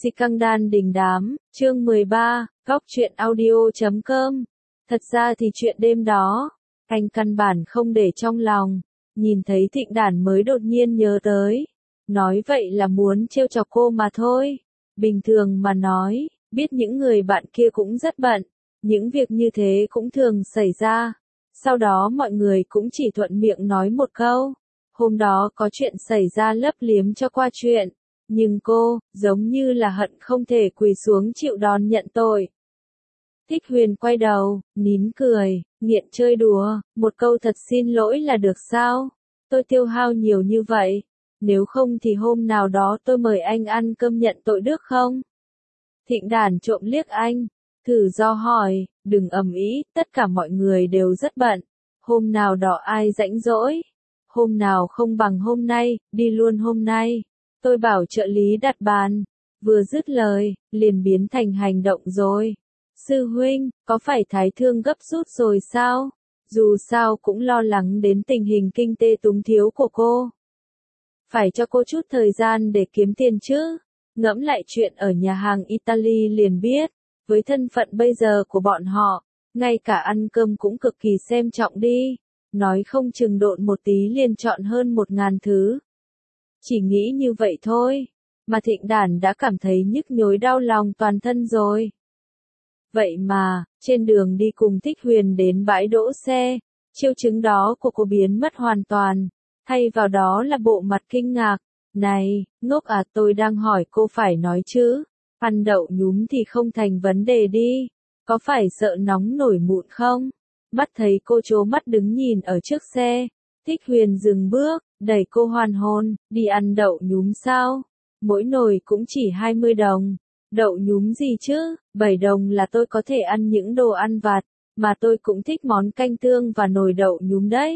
Si căng đan đình đám, chương 13, góc truyện audio.com. Thật ra thì chuyện đêm đó, anh căn bản không để trong lòng, nhìn thấy Thịnh Đản mới đột nhiên nhớ tới. Nói vậy là muốn trêu chọc cô mà thôi. Bình thường mà nói, biết những người bạn kia cũng rất bận, những việc như thế cũng thường xảy ra. Sau đó mọi người cũng chỉ thuận miệng nói một câu. Hôm đó có chuyện xảy ra lấp liếm cho qua chuyện. Nhưng cô, giống như là hận không thể quỳ xuống chịu đòn nhận tội. Thích Huyền quay đầu, nín cười, nghiện chơi đùa, một câu thật xin lỗi là được sao? Tôi tiêu hao nhiều như vậy, nếu không thì hôm nào đó tôi mời anh ăn cơm nhận tội được không? Thịnh Đản trộm liếc anh, thử do hỏi, đừng ầm ĩ, tất cả mọi người đều rất bận, hôm nào đó ai rảnh rỗi, hôm nào không bằng hôm nay, đi luôn hôm nay. Tôi bảo trợ lý đặt bàn, vừa dứt lời, liền biến thành hành động rồi. Sư huynh, có phải thái thương gấp rút rồi sao? Dù sao cũng lo lắng đến tình hình kinh tế túng thiếu của cô. Phải cho cô chút thời gian để kiếm tiền chứ. Ngẫm lại chuyện ở nhà hàng Italy liền biết, với thân phận bây giờ của bọn họ, ngay cả ăn cơm cũng cực kỳ xem trọng đi. Nói không chừng độn một tí liền chọn hơn 1000 thứ. Chỉ nghĩ như vậy thôi, mà Thịnh Đản đã cảm thấy nhức nhối đau lòng toàn thân rồi. Vậy mà, trên đường đi cùng Thích Huyền đến bãi đỗ xe, triệu chứng đó của cô biến mất hoàn toàn, thay vào đó là bộ mặt kinh ngạc. Này, ngốc à, tôi đang hỏi cô phải nói chứ, ăn đậu nhúm thì không thành vấn đề đi, có phải sợ nóng nổi mụn không? Mắt thấy cô trố mắt đứng nhìn ở trước xe, Thích Huyền dừng bước, đẩy cô hoàn hồn, đi ăn đậu nhúm sao? Mỗi nồi cũng chỉ 20 đồng. Đậu nhúm gì chứ, 7 đồng là tôi có thể ăn những đồ ăn vặt, mà tôi cũng thích món canh tương và nồi đậu nhúm đấy.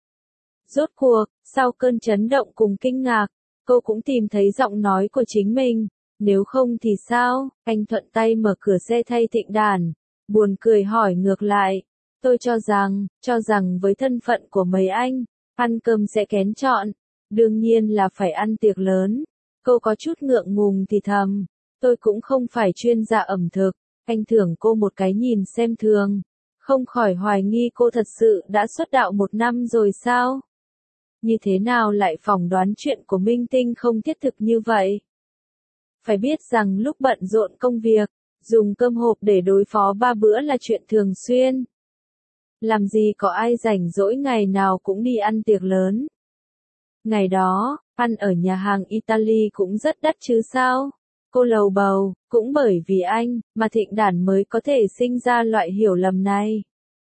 Rốt cuộc, sau cơn chấn động cùng kinh ngạc, cô cũng tìm thấy giọng nói của chính mình, nếu không thì sao? Anh thuận tay mở cửa xe thay Thịnh Đản, buồn cười hỏi ngược lại, tôi cho rằng với thân phận của mấy anh, ăn cơm sẽ kén chọn, đương nhiên là phải ăn tiệc lớn. Cô có chút ngượng ngùng thì thầm, tôi cũng không phải chuyên gia ẩm thực, anh thưởng cô một cái nhìn xem thường, không khỏi hoài nghi cô thật sự đã xuất đạo 1 năm rồi sao? Như thế nào lại phỏng đoán chuyện của minh tinh không thiết thực như vậy? Phải biết rằng lúc bận rộn công việc, dùng cơm hộp để đối phó 3 bữa là chuyện thường xuyên. Làm gì có ai rảnh rỗi ngày nào cũng đi ăn tiệc lớn. Ngày đó, ăn ở nhà hàng Italy cũng rất đắt chứ sao? Cô lầu bầu, cũng bởi vì anh, mà Thịnh Đản mới có thể sinh ra loại hiểu lầm này.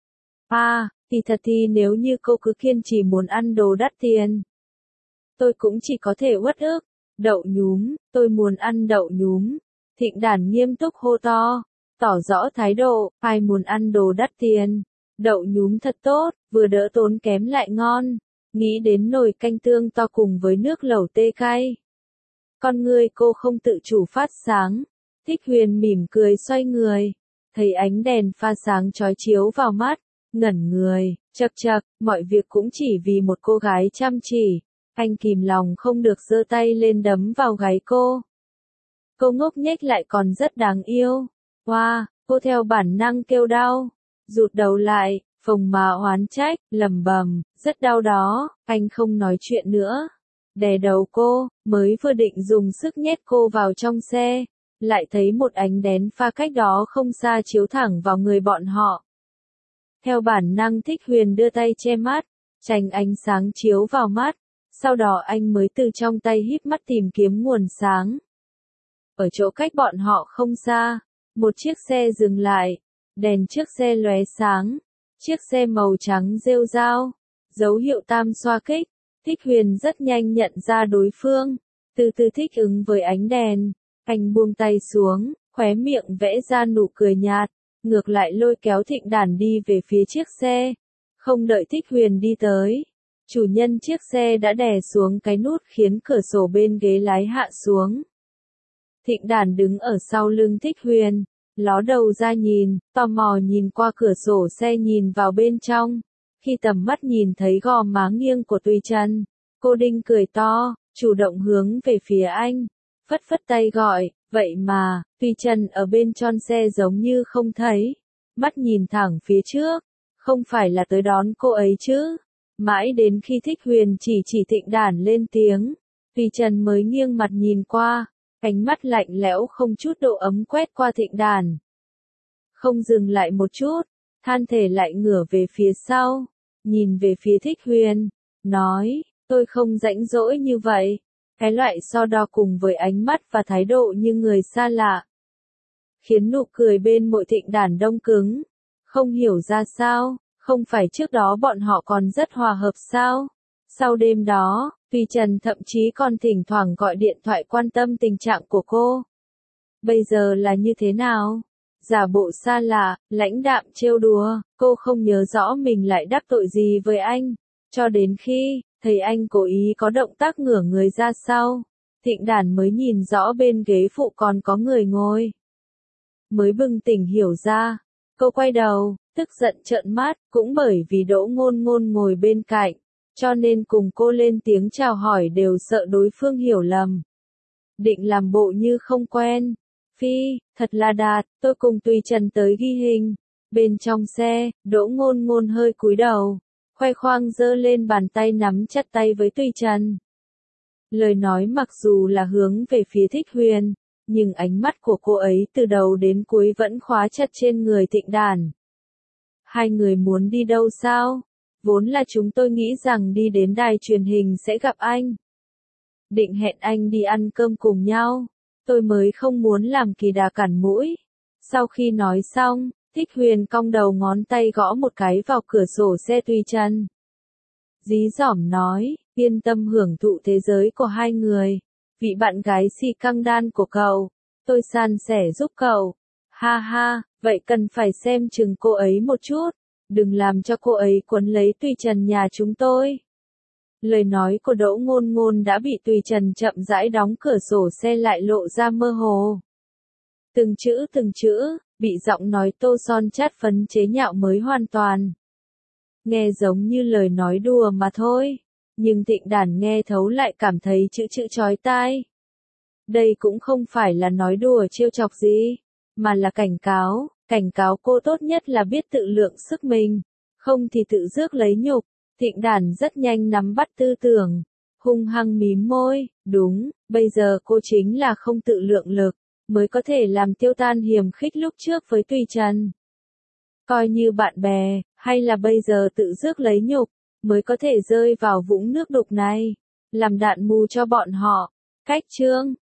Thì nếu như cô cứ kiên trì muốn ăn đồ đắt tiền, tôi cũng chỉ có thể uất ức. Đậu nhúm, tôi muốn ăn đậu nhúm. Thịnh Đản nghiêm túc hô to, tỏ rõ thái độ, ai muốn ăn đồ đắt tiền. Đậu nhúm thật tốt, vừa đỡ tốn kém lại ngon. Nghĩ đến nồi canh tương to cùng với nước lẩu tê cay. Con ngươi cô không tự chủ phát sáng. Thích Huyền mỉm cười xoay người, thấy ánh đèn pha sáng chói chiếu vào mắt, ngẩn người, chậc chậc, mọi việc cũng chỉ vì một cô gái chăm chỉ. Anh kìm lòng không được giơ tay lên đấm vào gáy cô. Cô ngốc nghếch lại còn rất đáng yêu. Wow, cô theo bản năng kêu đau, rụt đầu lại, phồng má oán trách, lẩm bẩm, rất đau đó. Anh không nói chuyện nữa, đè đầu cô, mới vừa định dùng sức nhét cô vào trong xe, lại thấy một ánh đèn pha cách đó không xa chiếu thẳng vào người bọn họ. Theo bản năng Thích Huyền đưa tay che mắt, tránh ánh sáng chiếu vào mắt, sau đó anh mới từ trong tay híp mắt tìm kiếm nguồn sáng. Ở chỗ cách bọn họ không xa, một chiếc xe dừng lại, đèn trước xe lóe sáng, chiếc xe màu trắng rêu rao, dấu hiệu tam xoa kích. Thích Huyền rất nhanh nhận ra đối phương, từ từ thích ứng với ánh đèn, anh buông tay xuống, khóe miệng vẽ ra nụ cười nhạt, ngược lại lôi kéo Thịnh Đản đi về phía chiếc xe. Không đợi Thích Huyền đi tới, chủ nhân chiếc xe đã đè xuống cái nút khiến cửa sổ bên ghế lái hạ xuống. Thịnh Đản đứng ở sau lưng Thích Huyền, ló đầu ra nhìn, tò mò nhìn qua cửa sổ xe nhìn vào bên trong. Khi tầm mắt nhìn thấy gò má nghiêng của Tùy Trần, cô Đinh cười to, chủ động hướng về phía anh, phất phất tay gọi, Vậy mà, Tùy Trần ở bên trong xe giống như không thấy, mắt nhìn thẳng phía trước, không phải là tới đón cô ấy chứ. Mãi đến khi Thích Huyền chỉ Thịnh Đản lên tiếng, Tùy Trần mới nghiêng mặt nhìn qua, ánh mắt lạnh lẽo không chút độ ấm quét qua Thịnh Đản. Không dừng lại một chút, than thể lại ngửa về phía sau, nhìn về phía Thích Huyền, nói, tôi không rãnh rỗi như vậy. Cái loại so đo cùng với ánh mắt và thái độ như người xa lạ, khiến nụ cười bên môi Thịnh Đản đông cứng, không hiểu ra sao, không phải trước đó bọn họ còn rất hòa hợp sao? Sau đêm đó, Tùy Trần thậm chí còn thỉnh thoảng gọi điện thoại quan tâm tình trạng của cô. Bây giờ là như thế nào? Giả bộ xa lạ, lãnh đạm trêu đùa, cô không nhớ rõ mình lại đắc tội gì với anh, cho đến khi thấy anh cố ý có động tác ngửa người ra sau, Thịnh Đản mới nhìn rõ bên ghế phụ còn có người ngồi. Mới bừng tỉnh hiểu ra, cô quay đầu, tức giận trợn mắt, cũng bởi vì Đỗ Ngôn Ngôn ngồi bên cạnh, cho nên cùng cô lên tiếng chào hỏi đều sợ đối phương hiểu lầm. Định làm bộ như không quen. Phi, thật là Đạt, tôi cùng Tùy Trần tới ghi hình. Bên trong xe, Đỗ Ngôn Ngôn hơi cúi đầu, khoe khoang giơ lên bàn tay nắm chặt tay với Tùy Trần. Lời nói mặc dù là hướng về phía Thích Huyền, nhưng ánh mắt của cô ấy từ đầu đến cuối vẫn khóa chặt trên người Thịnh Đản. Hai người muốn đi đâu sao? Vốn là chúng tôi nghĩ rằng đi đến đài truyền hình sẽ gặp anh. Định hẹn anh đi ăn cơm cùng nhau. Tôi mới không muốn làm kỳ đà cản mũi. Sau khi nói xong, Thích Huyền cong đầu ngón tay gõ một cái vào cửa sổ xe Tùy Trần. Dí dỏm nói, yên tâm hưởng thụ thế giới của hai người. Vị bạn gái si căng đan của cậu, tôi san sẻ giúp cậu. Ha ha, vậy cần phải xem chừng cô ấy một chút. Đừng làm cho cô ấy cuốn lấy Tùy Trần nhà chúng tôi. Lời nói của Đỗ Ngôn Ngôn đã bị Tùy Trần chậm rãi đóng cửa sổ xe lại lộ ra mơ hồ. Từng chữ, bị giọng nói tô son chát phấn chế nhạo mới hoàn toàn. Nghe giống như lời nói đùa mà thôi, nhưng Thịnh Đản nghe thấu lại cảm thấy chữ chói tai. Đây cũng không phải là nói đùa trêu chọc gì, mà là cảnh cáo cô tốt nhất là biết tự lượng sức mình, không thì tự rước lấy nhục. Thịnh Đản rất nhanh nắm bắt tư tưởng, hung hăng mím môi, đúng, bây giờ cô chính là không tự lượng lực, mới có thể làm tiêu tan hiềm khích lúc trước với Tùy Trần. Coi như bạn bè, hay là bây giờ tự rước lấy nhục, mới có thể rơi vào vũng nước đục này, làm đạn mù cho bọn họ. Cách chương